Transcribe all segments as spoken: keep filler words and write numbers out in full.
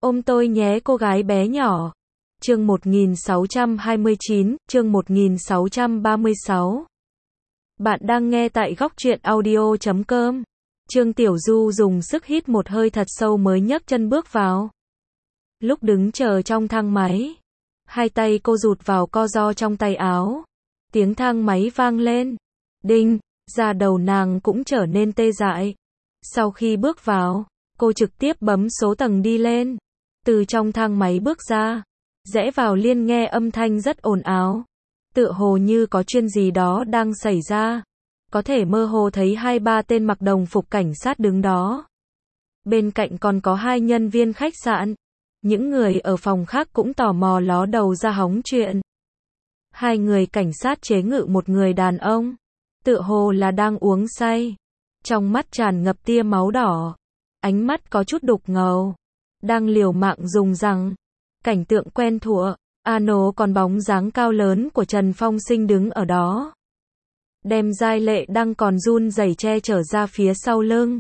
Ôm tôi nhé cô gái bé nhỏ. Chương một nghìn sáu trăm hai mươi chín, chương một nghìn sáu trăm ba mươi sáu. Bạn đang nghe tại góc truyện audio chấm com. Trương Tiểu Du dùng sức hít một hơi thật sâu mới nhấc chân bước vào. Lúc đứng chờ trong thang máy, hai tay cô rụt vào co ro trong tay áo. Tiếng thang máy vang lên. Đinh, da đầu nàng cũng trở nên tê dại. Sau khi bước vào, cô trực tiếp bấm số tầng đi lên. Từ trong thang máy bước ra, rẽ vào liên nghe âm thanh rất ồn ào. Tựa hồ như có chuyện gì đó đang xảy ra. Có thể mơ hồ thấy hai ba tên mặc đồng phục cảnh sát đứng đó. Bên cạnh còn có hai nhân viên khách sạn. Những người ở phòng khác cũng tò mò ló đầu ra hóng chuyện. Hai người cảnh sát chế ngự một người đàn ông. Tựa hồ là đang uống say. Trong mắt tràn ngập tia máu đỏ. Ánh mắt có chút đục ngầu. Đang liều mạng dùng răng. Cảnh tượng quen thuộc. Ano còn bóng dáng cao lớn của Trần Phong Sinh đứng ở đó. Đem Giai Lệ đang còn run rẩy che chở ra phía sau lưng.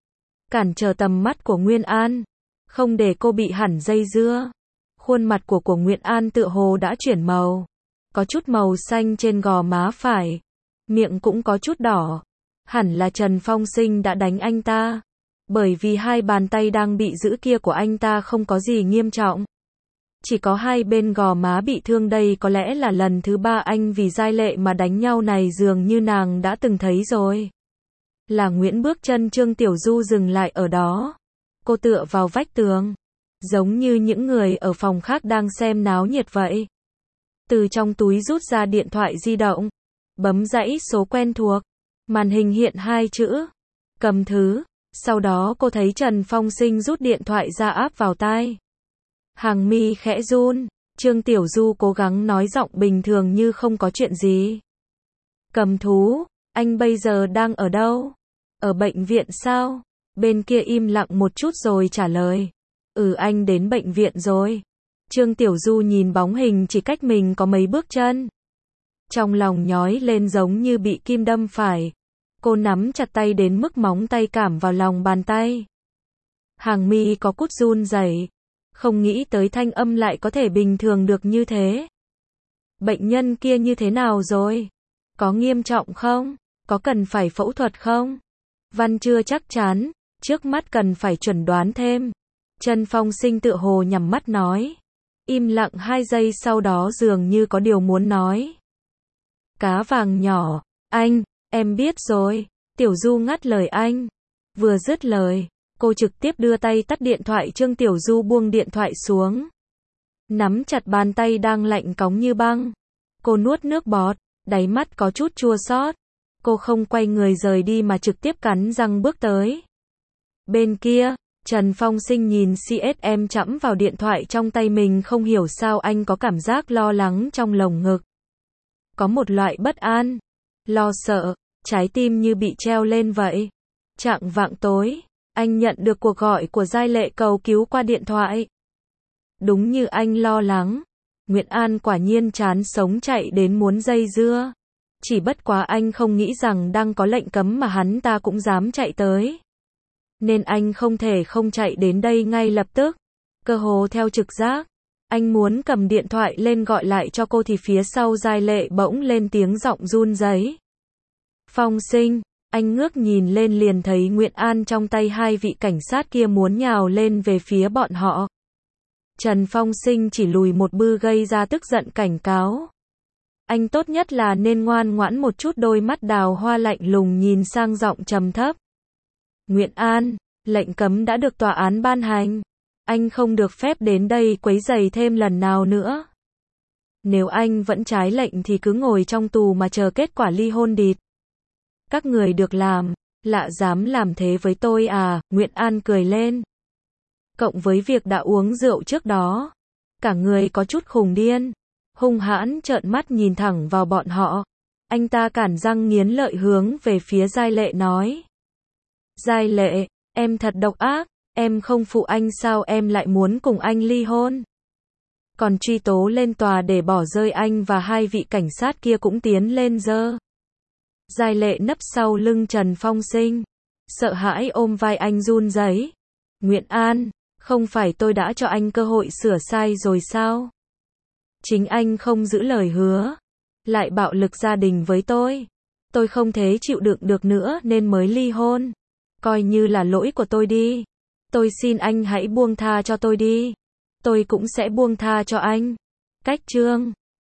Cản trở tầm mắt của Nguyên An. Không để cô bị hẳn dây dưa. Khuôn mặt của của Nguyên An tựa hồ đã chuyển màu. Có chút màu xanh trên gò má phải. Miệng cũng có chút đỏ. Hẳn là Trần Phong Sinh đã đánh anh ta. Bởi vì hai bàn tay đang bị giữ kia của anh ta không có gì nghiêm trọng. Chỉ có hai bên gò má bị thương, đây có lẽ là lần thứ ba anh vì Giai Lệ mà đánh nhau này, dường như nàng đã từng thấy rồi. Là Nguyễn bước chân Trương Tiểu Du dừng lại ở đó. Cô tựa vào vách tường. Giống như những người ở phòng khác đang xem náo nhiệt vậy. Từ trong túi rút ra điện thoại di động. Bấm dãy số quen thuộc. Màn hình hiện hai chữ. Cầm thứ. Sau đó cô thấy Trần Phong Sinh rút điện thoại ra áp vào tai. Hàng mi khẽ run. Trương Tiểu Du cố gắng nói giọng bình thường như không có chuyện gì. Cầm thú, anh bây giờ đang ở đâu? Ở bệnh viện sao? Bên kia im lặng một chút rồi trả lời. Ừ, anh đến bệnh viện rồi. Trương Tiểu Du nhìn bóng hình chỉ cách mình có mấy bước chân. Trong lòng nhói lên giống như bị kim đâm phải. Cô nắm chặt tay đến mức móng tay cảm vào lòng bàn tay. Hàng mi có cút run rẩy. Không nghĩ tới thanh âm lại có thể bình thường được như thế. Bệnh nhân kia như thế nào rồi? Có nghiêm trọng không? Có cần phải phẫu thuật không? Văn chưa chắc chắn, trước mắt cần phải chuẩn đoán thêm. Trần Phong Sinh tựa hồ nhắm mắt nói. Im lặng hai giây sau đó dường như có điều muốn nói. Cá vàng nhỏ, anh, em biết rồi. Tiểu Du ngắt lời anh. Vừa dứt lời, cô trực tiếp đưa tay tắt điện thoại. Trương Tiểu Du buông điện thoại xuống. Nắm chặt bàn tay đang lạnh cóng như băng. Cô nuốt nước bọt, đáy mắt có chút chua xót. Cô không quay người rời đi mà trực tiếp cắn răng bước tới. Bên kia, Trần Phong Sinh nhìn xê ét em chẫm vào điện thoại trong tay mình, không hiểu sao anh có cảm giác lo lắng trong lồng ngực. Có một loại bất an, lo sợ, trái tim như bị treo lên vậy. Chạng vạng tối, anh nhận được cuộc gọi của Giai Lệ cầu cứu qua điện thoại. Đúng như anh lo lắng, Nguyễn An quả nhiên chán sống chạy đến muốn dây dưa. Chỉ bất quá anh không nghĩ rằng đang có lệnh cấm mà hắn ta cũng dám chạy tới. Nên anh không thể không chạy đến đây ngay lập tức. Cơ hồ theo trực giác, anh muốn cầm điện thoại lên gọi lại cho cô thì phía sau Giai Lệ bỗng lên tiếng giọng run rẩy. Phong Sinh, anh ngước nhìn lên liền thấy Nguyễn An trong tay hai vị cảnh sát kia muốn nhào lên về phía bọn họ. Trần Phong Sinh chỉ lùi một bước gây ra tức giận cảnh cáo. Anh tốt nhất là nên ngoan ngoãn một chút. Đôi mắt đào hoa lạnh lùng nhìn sang giọng trầm thấp. Nguyễn An, lệnh cấm đã được tòa án ban hành. Anh không được phép đến đây quấy rầy thêm lần nào nữa. Nếu anh vẫn trái lệnh thì cứ ngồi trong tù mà chờ kết quả ly hôn địt. Các người được làm, lạ dám làm thế với tôi à? Nguyễn An cười lên. Cộng với việc đã uống rượu trước đó, cả người có chút khùng điên, hung hãn trợn mắt nhìn thẳng vào bọn họ. Anh ta cản răng nghiến lợi hướng về phía Giai Lệ nói. Giai Lệ, em thật độc ác, em không phụ anh sao em lại muốn cùng anh ly hôn? Còn truy tố lên tòa để bỏ rơi anh, và hai vị cảnh sát kia cũng tiến lên giơ. Giai Lệ nấp sau lưng Trần Phong Sinh, sợ hãi ôm vai anh run rẩy. Nguyễn An, Không phải tôi đã cho anh cơ hội sửa sai rồi sao? Chính anh không giữ lời hứa, lại bạo lực gia đình với tôi. Tôi không thể chịu đựng được nữa nên mới ly hôn. Coi như là lỗi của tôi đi. Tôi xin anh hãy buông tha cho tôi đi. Tôi cũng sẽ buông tha cho anh. Cách chương